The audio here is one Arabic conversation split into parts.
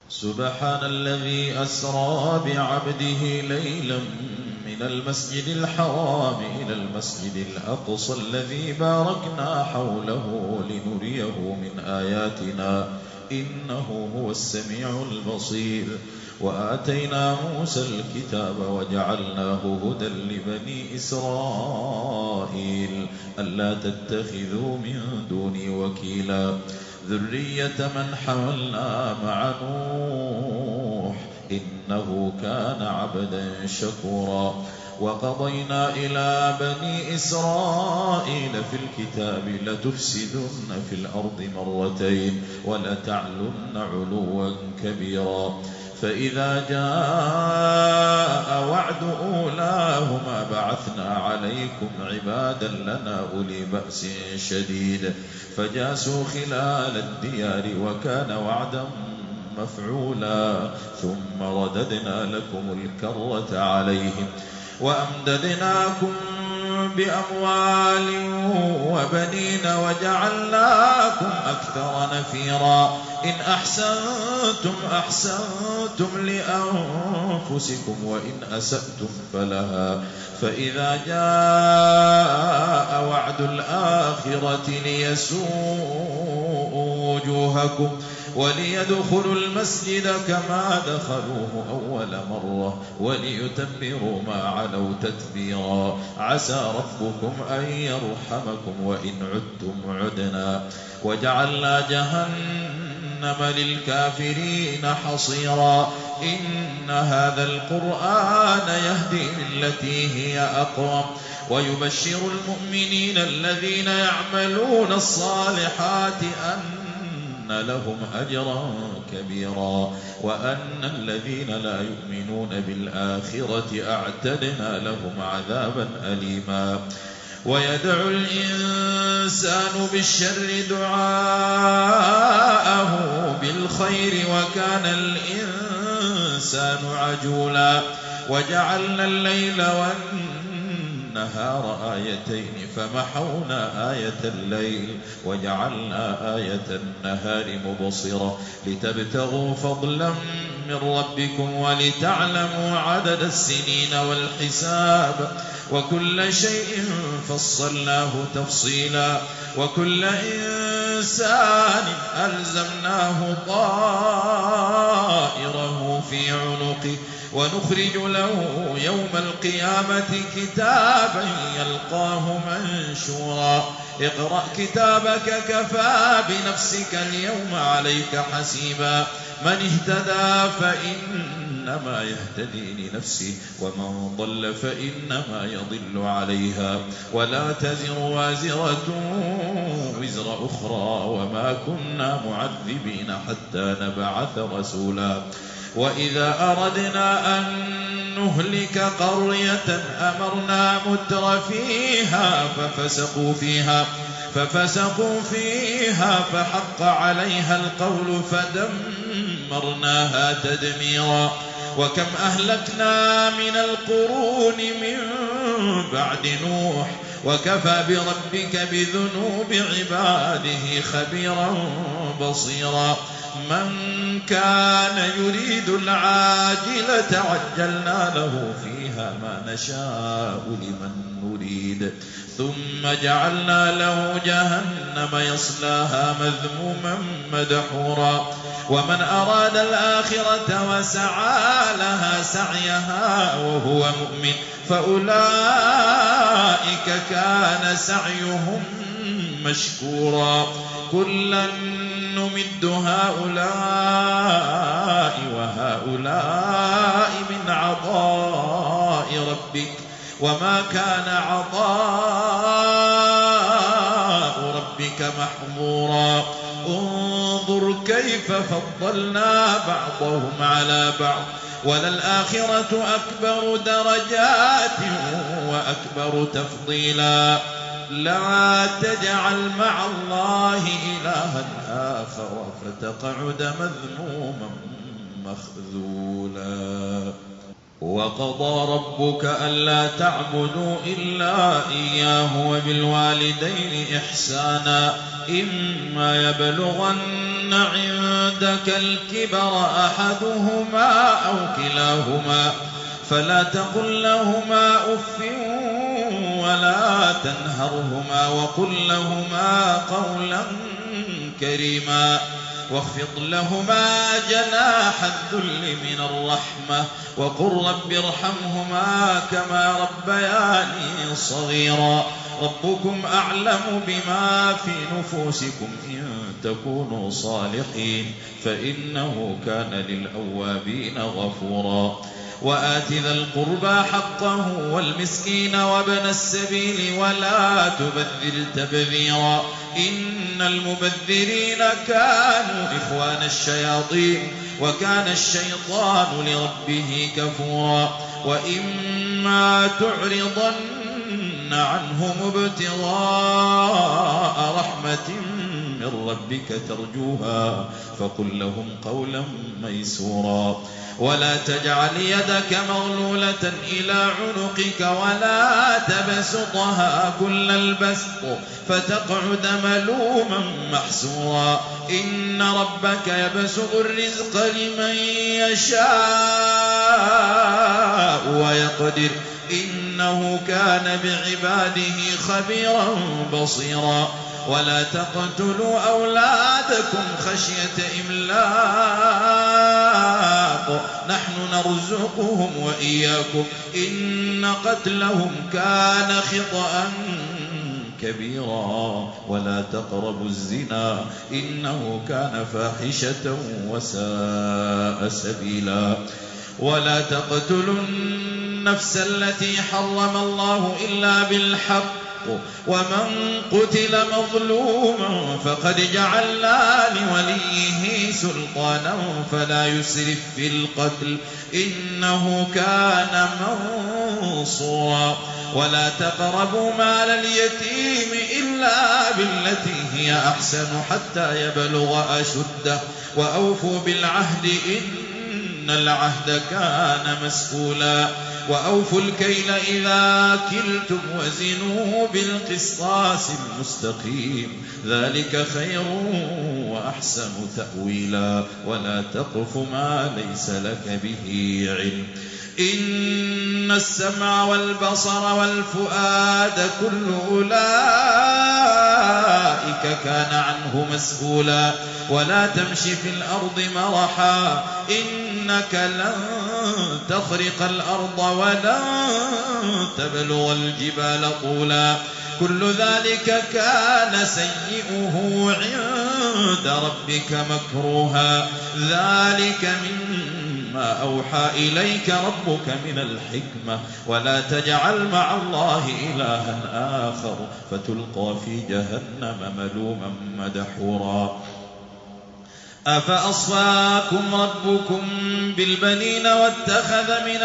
سبحان الذي أسرى بعبده ليلا من المسجد الحرام إلى المسجد الأقصى الذي باركنا حوله لنريه من آياتنا إنه هو السميع البصير. وآتينا موسى الكتاب وجعلناه هدى لبني إسرائيل ألا تتخذوا من دوني وكيلا ذرية من حملنا مع نوح إنه كان عبدا شكورا. وقضينا إلى بني إسرائيل في الكتاب لتفسدن في الأرض مرتين ولتعلن علوا كبيرا. فإذا جاء وعد أولاهما بعثنا عليكم عبادا لنا أولي بأس شديد فجاسوا خلال الديار وكان وعدا مفعولا. ثم رددنا لكم الكرة عليهم وأمددناكم بأموال وبنين وجعلناكم أكثر نفيرا. إن أحسنتم أحسنتم لأنفسكم وإن أسأتم فلها. فإذا جاء وعد الآخرة ليسوءوا وجوهكم وليدخلوا المسجد كما دخلوه أول مرة وليتبروا ما علوا تتبيرا. عسى ربكم أن يرحمكم وإن عدتم عدنا. وجعلنا جهنم للكافرين حصيرا. إن هذا القرآن يهدي للتي هي أقوم ويبشر المؤمنين الذين يعملون الصالحات أن لهم أجرا كبيرا وأن الذين لا يؤمنون بالآخرة أعتدنا لهم عذابا أليما. ويدعو الإنسان بالشر دعاءه بالخير وكان الإنسان عجولا. وجعلنا الليل والنهار آيتين فمحونا آية الليل وجعلنا آية النهار مبصرة لتبتغوا فضلا من ربكم ولتعلموا عدد السنين والحساب وكل شيء فصلناه تفصيلا. وكل إنسان ألزمناه طائره في عنقه ونخرج له يوم القيامة كتابا يلقاه منشورا. اقرأ كتابك كفى بنفسك اليوم عليك حسيبا. من اهتدى فإنما يهتدي لنفسه ومن ضل فإنما يضل عليها ولا تزر وازرة وزر أخرى وما كنا معذبين حتى نبعث رسولا. وإذا أردنا أن نهلك قرية أمرنا متر فيها ففسقوا فيها فحق عليها القول فدمرناها تدميرا. وكم أهلكنا من القرون من بعد نوح وكفى بربك بذنوب عباده خبيرا بصيرا. من كان يريد العاجلة عجلنا له فيها ما نشاء لمن نريد ثم جعلنا له جهنم يصلاها مذموما مدحورا. ومن أراد الآخرة وسعى لها سعيها وهو مؤمن فأولئك كان سعيهم مشكورا. كلا نمد هؤلاء وهؤلاء من عطاء ربك وما كان عطاء ربك محظورا. انظر كيف فضلنا بعضهم على بعض وللآخرة أكبر درجات وأكبر تفضيلا. لا تجعل مع الله إلها آخر فتقعد مذموما مخذولا. وقضى ربك ألا تعبدوا إلا إياه وبالوالدين إحسانا إما يبلغن عندك الكبر أحدهما أو كلاهما فلا تقل لهما أف ولا تنهرهما وقل لهما قولا كريما واخفض لهما جناح الذل من الرحمة وقل رب ارحمهما كما ربياني صغيرا ربكم أعلم بما في نفوسكم إن تكونوا صالحين فإنه كان للأوابين غفورا وآت ذا القربى حقه والمسكين وابن السبيل ولا تبذر تبذيرا إن المبذرين كانوا إخوان الشياطين وكان الشيطان لربه كفورا وإما تعرضن عنهم ابتغاء رحمة من ربك ترجوها فقل لهم قولا ميسورا ولا تجعل يدك مغلولة إلى عنقك ولا تبسطها كل البسط فتقعد ملوما محسورا إن ربك يبسط الرزق لمن يشاء ويقدر إنه كان بعباده خبيرا بصيرا ولا تقتلوا أولادكم خشية إملاق نحن نرزقهم وإياكم إن قتلهم كان خطأ كبيرا ولا تقربوا الزنا إنه كان فاحشة وساء سبيلا ولا تقتلوا النفس التي حرم الله إلا بالحق ومن قتل مظلوما فقد جعلنا لوليه سلطانا فلا يسرف في القتل إنه كان منصورا ولا تقربوا مال اليتيم إلا بالتي هي أحسن حتى يبلغ أشده وأوفوا بالعهد إن العهد كان مسؤولا وأوفوا الكيل إذا كلتم وزنوا بالقسطاس المستقيم ذلك خير وأحسن تأويلا ولا تقف ما ليس لك به علم إن السمع والبصر والفؤاد كل أولئك كان عنه مسؤولا ولا تمشي في الأرض مرحا إنك لن تخرق الأرض ولن تبلغ الجبال طولا كل ذلك كان سيئه عند ربك مكروها ذلك مما أوحى إليك ربك من الحكمة ولا تجعل مع الله إلها آخر فتلقى في جهنم ملوما مدحورا أفأصفاكم ربكم بالبنين واتخذ من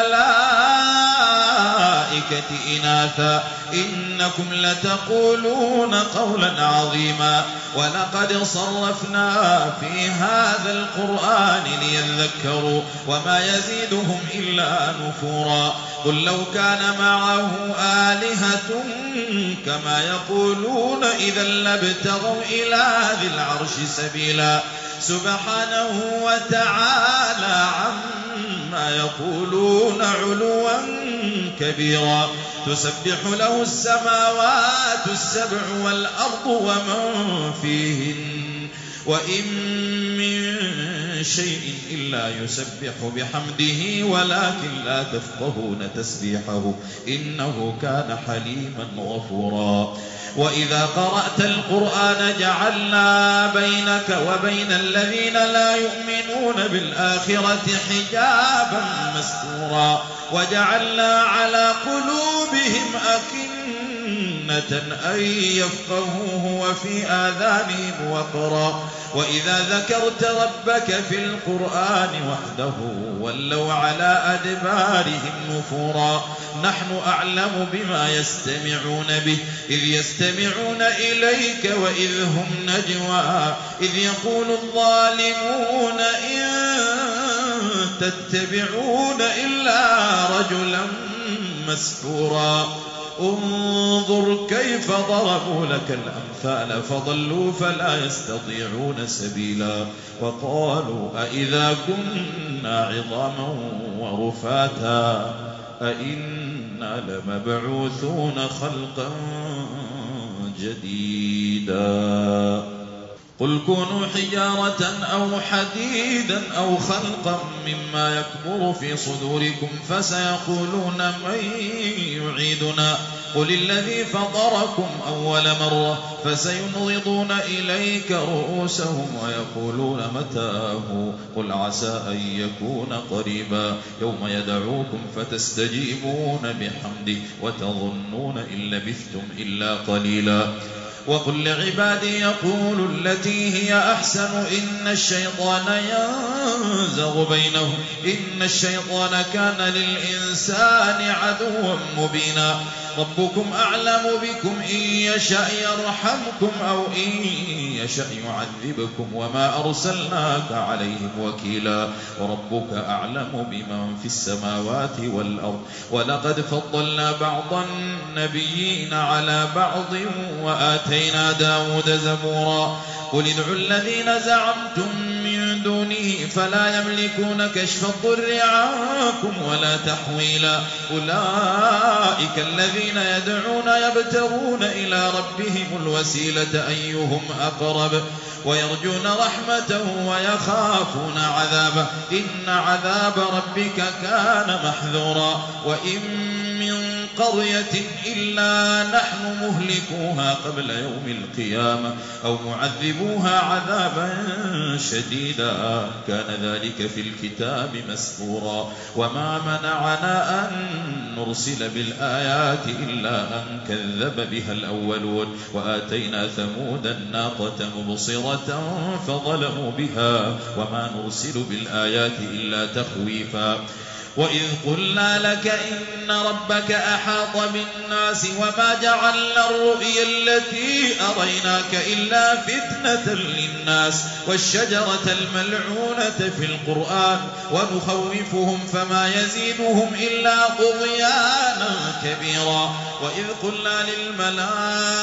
الملائكة إناثا إنكم لتقولون قولا عظيما ولقد صرفنا في هذا القرآن ليذكروا وما يزيدهم إلا نفورا قل لو كان معه آلهة كما يقولون إذا لابتغوا إلى ذي العرش سبيلا سبحانه وتعالى عما يقولون علوا كبيرا تسبح له السماوات السبع والأرض ومن فيهن وإن من شيء إلا يسبح بحمده ولكن لا تفقهون تسبيحه إنه كان حليما غفورا وإذا قرأت القرآن جعلنا بينك وبين الذين لا يؤمنون بالآخرة حجابا مستورا وجعلنا على قلوبهم أكنة أن يفقهوه وفي آذانهم وقرا وإذا ذكرت ربك في القرآن وحده ولوا على أدبارهم نفورا نحن أعلم بما يستمعون به إذ يستمعون إليك وإذ هم نجوى إذ يقول الظالمون إن تتبعون إلا رجلا مسحورا انظر كيف ضربوا لك الأمثال فضلوا فلا يستطيعون سبيلا وقالوا أإذا كنا عظاما ورفاتا أإنا لمبعوثون خلقا جديدا قل كونوا حجارة أو حديدا أو خلقا مما يكبر في صدوركم فسيقولون من يعيدنا قل الذي فطركم أول مرة فسينغضون إليك رؤوسهم ويقولون متاه قل عسى أن يكون قريبا يوم يدعوكم فتستجيبون بحمده وتظنون إن لبثتم إلا قليلا وقل لعبادي يقولوا التي هي أحسن إن الشيطان ينزغ بينهم إن الشيطان كان للإنسان عدوا مبينا ربكم أعلم بكم إن يشأ يرحمكم أو إن يشأ يعذبكم وما أرسلناك عليهم وكيلا وربك أعلم بمن في السماوات والأرض ولقد فضلنا بعض النبيين على بعض وآتينا داود زبورا قل ادعوا الذين زعمتم من دونه فلا يملكون كشف الضر عنكم ولا تحويلا أولئك الذين يدعون يبتغون إلى ربهم الوسيلة أيهم أقرب ويرجون رحمته ويخافون عذابه إن عذاب ربك كان محذورا وإن من قرية إلا نحن مهلكوها قبل يوم القيامة أو معذبوها عذابا شديدا كان ذلك في الكتاب مسطورا وما منعنا أن نرسل بالآيات إلا أن كذب بها الأولون وآتينا ثمود الناقة مبصرة فظلموا بها وما نرسل بالآيات إلا تخويفا وإذ قلنا لك إن ربك أحاط بالناس وما جعلنا الرؤيا التي أريناك إلا فتنة للناس والشجرة الملعونة في القرآن ونخوفهم فما يزيدهم إلا طغيانا كبيرا وإذ قلنا للملائكة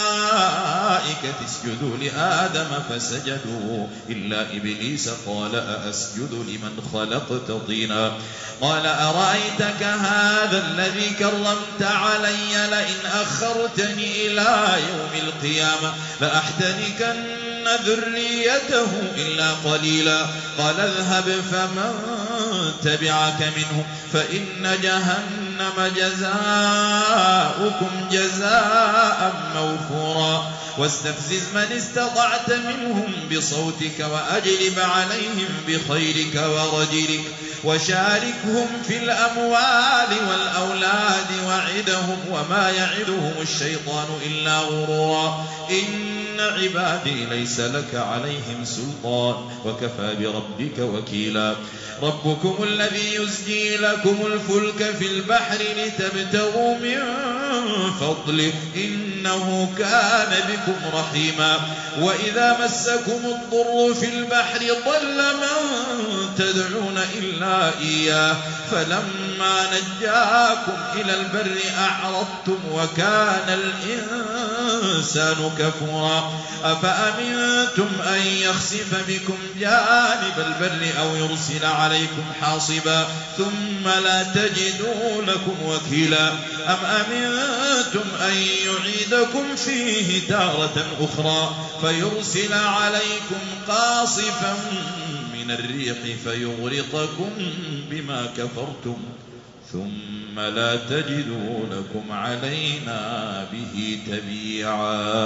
اسجدوا لآدم فسجدوا إلا إبليس قال أأسجد لمن خلقت طينا قال أرأيتك هذا الذي كرمت علي لئن أخرتني إلى يوم القيامة لأحتنكن ذريته إلا قليلا قال اذهب فمن تبعك منهم فإن جهنم جزاؤكم جزاء موفورا واستفزز من استطعت منهم بصوتك وأجلب عليهم بخيرك ورجلك وشاركهم في الأموال والأولاد وعدهم وما يعدهم الشيطان إلا غرورا إن عبادي ليس لك عليهم سلطان وكفى بربك وكيلا ربكم الذي يزجي لكم الفلك في البحر لتبتغوا من فضله إنه كان بكم رحيما وإذا مسكم الضر في البحر ضل من تدعون إلا إياه فلما نجاكم إلى البر أعرضتم وكان الإنسان كفورا أفأمنتم أن يخسف بكم جانب البر أو يرسل عليكم حاصبا ثم لا تجدوا لكم وكيلا أم أمنتم أن يعيدكم فيه تارة أخرى فيرسل عليكم قاصفا من الريح فيغرقكم بما كفرتم ثم لا تجدوا لكم علينا به تبيعا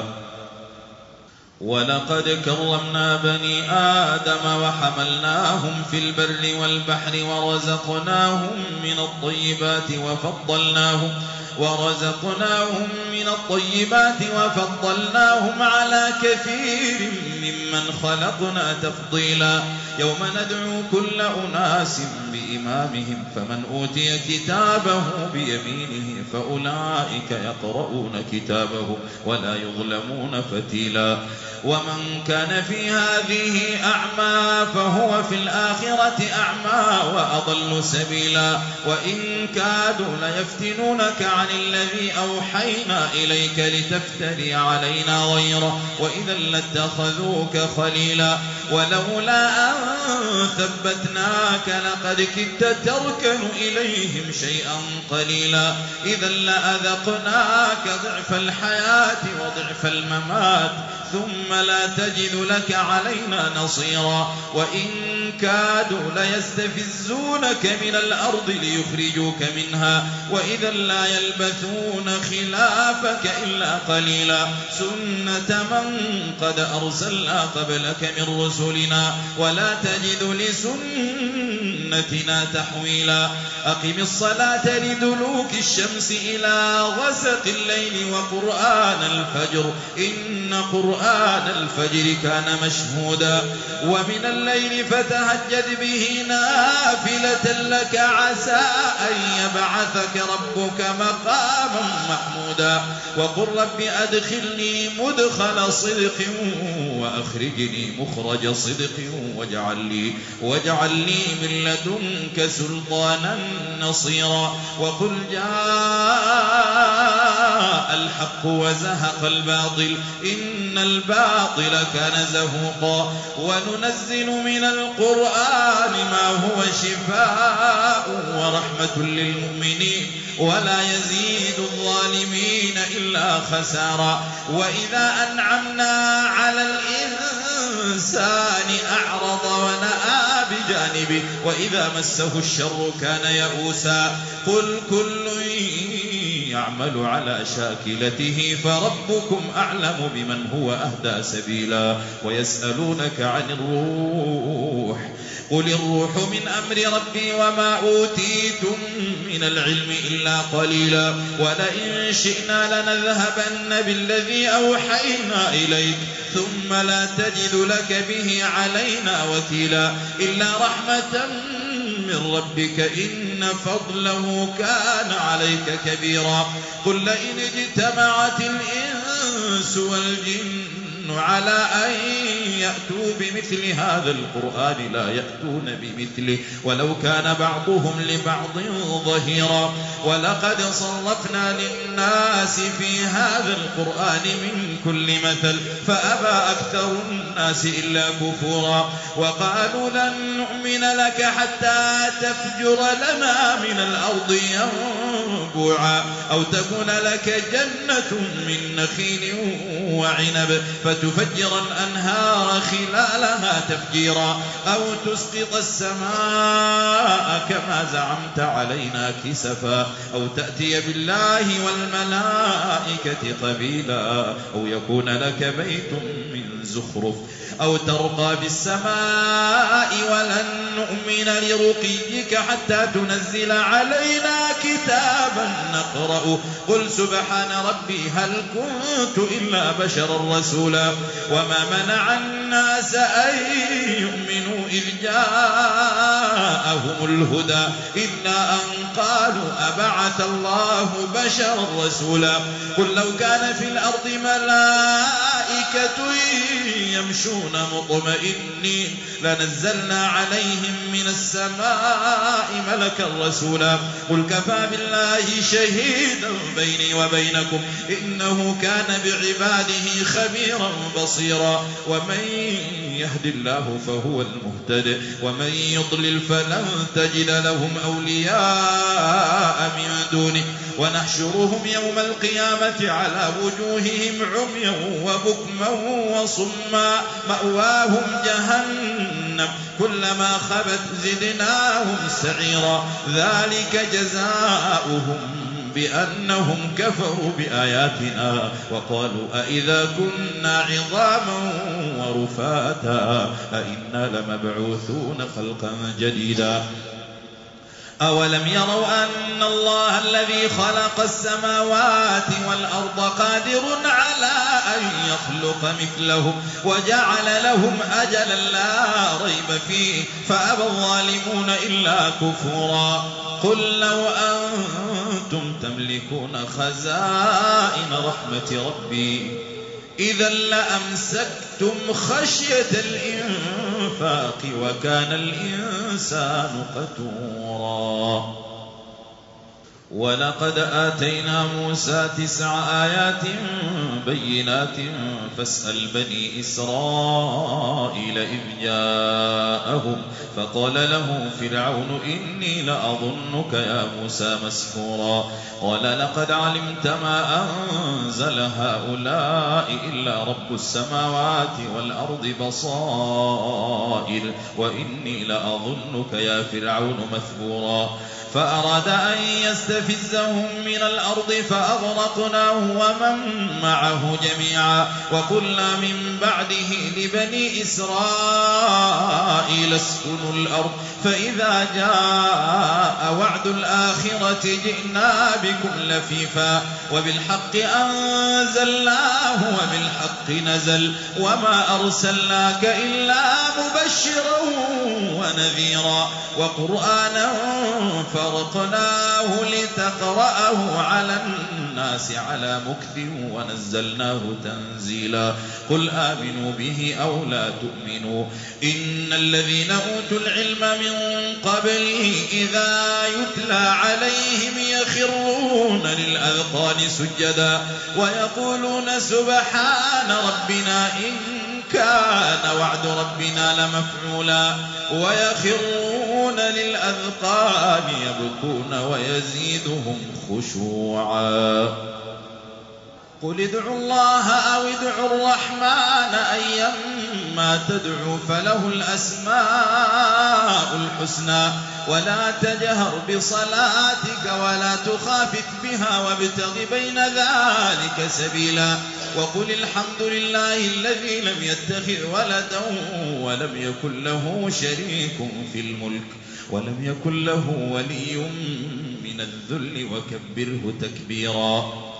ولقد كرمنا بني آدم وحملناهم في البر والبحر ورزقناهم من الطيبات وفضلناهم على كثير ممن خلقنا تفضيلا يوم ندعو كل أناس بإمامهم فمن أوتي كتابه بيمينه فأولئك يقرؤون كتابه ولا يظلمون فتيلا ومن كان في هذه أعمى فهو في الآخرة أعمى وأضل سبيلا وإن كادوا ليفتنونك عن الذي أوحينا إليك لتفتري علينا غيره وإذا لاتخذوك خليلا ولولا أن ثبتناك لقد كدت تركن إليهم شيئا قليلا إذا لأذقناك ضعف الحياة وضعف الممات ثم لا تجد لك علينا نصيرا وإن كادوا ليستفزونك من الأرض ليخرجوك منها وإذا لا يلبثون خلافك إلا قليلا سنة من قد أرسلنا قبلك من رسلنا ولا تجد لسنتنا تحويلا أقم الصلاة لدلوك الشمس إلى غسق الليل وقرآن الفجر إن قرآن الفجر كان مشهودا ومن الليل فتهجد به نافلة لك عسى أن يبعثك ربك مقاما محمودا وقل رب أدخلني مدخل صدق وأخرجني مخرج صدق واجعل لي من لدنك سلطانا نصيرا وقل جاء الحق وزهق الباطل إن الباطل كان زهوقا وننزل من القرآن ما هو شفاء ورحمة للمؤمنين ولا يزيد الظالمين إلا خسارا وإذا أنعمنا على الإنسان أعرض ونأى بجانبه وإذا مسه الشر كان يئوسا قل كل يعمل على شاكلته فربكم أعلم بمن هو أهدى سبيلا ويسألونك عن الروح قل الروح من أمر ربي وما أوتيتم من العلم إلا قليلا ولئن شئنا لنذهبن بالذي أوحينا إليك ثم لا تجد لك به علينا وكيلا إلا رحمة من ربك إن فضله كان عليك كبيرا قل لئن اجتمعت الإنس والجن على أن يأتوا بمثل هذا القرآن لا يأتون بمثله ولو كان بعضهم لبعض ظهيرا ولقد صرفنا للناس في هذا القرآن من كل مثل فأبى أكثر الناس إلا كفورا وقالوا لن نؤمن لك حتى تفجر لنا من الأرض ينبوعا أو تكون لك جنة من نخيل وعنب فتفجر الأنهار خلالها تفجيرا أو تسقط السماء كما زعمت علينا كسفا أو تأتي بالله والملائكة قبيلا أو يكون لك بيت من زخرف أو ترقى بالسماء ولن نؤمن لرقيك حتى تنزل علينا كتابا نقرأ قل سبحان ربي هل كنت إلا بشرا رسولا وما منع الناس أن يؤمنوا إذ جاءهم الهدى إلا أن قالوا أبعث الله بشرا رسولا قل لو كان في الأرض ملائكة يمشون مطمئنين لنزلنا عليهم من السماء ملكا رسولا قل كفى بالله شهيدا بيني وبينكم إنه كان بعباده خبيرا بصيرا ومن يهد الله فهو المهتد ومن يضلل فلن تجد لهم أولياء من دونه ونحشرهم يوم القيامة على وجوههم عميا وبكما وصما مأواهم جهنم كلما خبت زدناهم سعيرا ذلك جزاؤهم بأنهم كفروا بآياتنا وقالوا أئذا كنا عظاما ورفاتا أئنا لمبعوثون خلقا جديدا أولم يروا أن الله الذي خلق السماوات والأرض قادر على أن يخلق مثلهم وجعل لهم أجلا لا ريب فيه فأبى الظالمون إلا كفورا. قل لو أنتم تملكون خزائن رحمة ربي إذا لأمسكتم خشية الإنفاق وكان الإنسان قتورا. ولقد آتينا موسى 9 آيات بينات فاسأل بني إسرائيل إذ جاءهم فقال له فرعون إني لأظنك يا موسى مسحورا. قال لقد علمت ما أنزل هؤلاء إلا رب السماوات والأرض بصائر وإني لأظنك يا فرعون مثبورا. فأراد أن يستفزهم من الأرض فأغرقناه ومن معه جميعا. وقلنا من بعده لبني إسرائيل اسكنوا الأرض فإذا جاء وعد الآخرة جئنا بكم لفيفا وبالحق أنزلناه وبالحق نزل وما أرسلناك إلا مبشرا ونذيرا وقرآنا فرقناه لتقرأه على الناس على مكث ونزلناه تنزيلا. قل آمنوا به أو لا تؤمنوا إن الذين أوتوا العلم من قبله إذا يتلى عليهم يخرون للأذقان سجدا ويقولون سبحان ربنا إن كان وعد ربنا لمفعولا ويخرون للأذقان يبكون ويزيدهم خشوعا. قل ادعوا الله أو ادعوا الرحمن أيما تدعوا فله الأسماء الحسنى ولا تجهر بصلاتك ولا تخافت بها وابتغ بين ذلك سبيلا. وقل الحمد لله الذي لم يتخذ ولدا ولم يكن له شريك في الملك ولم يكن له ولي من الذل وكبره تكبيرا.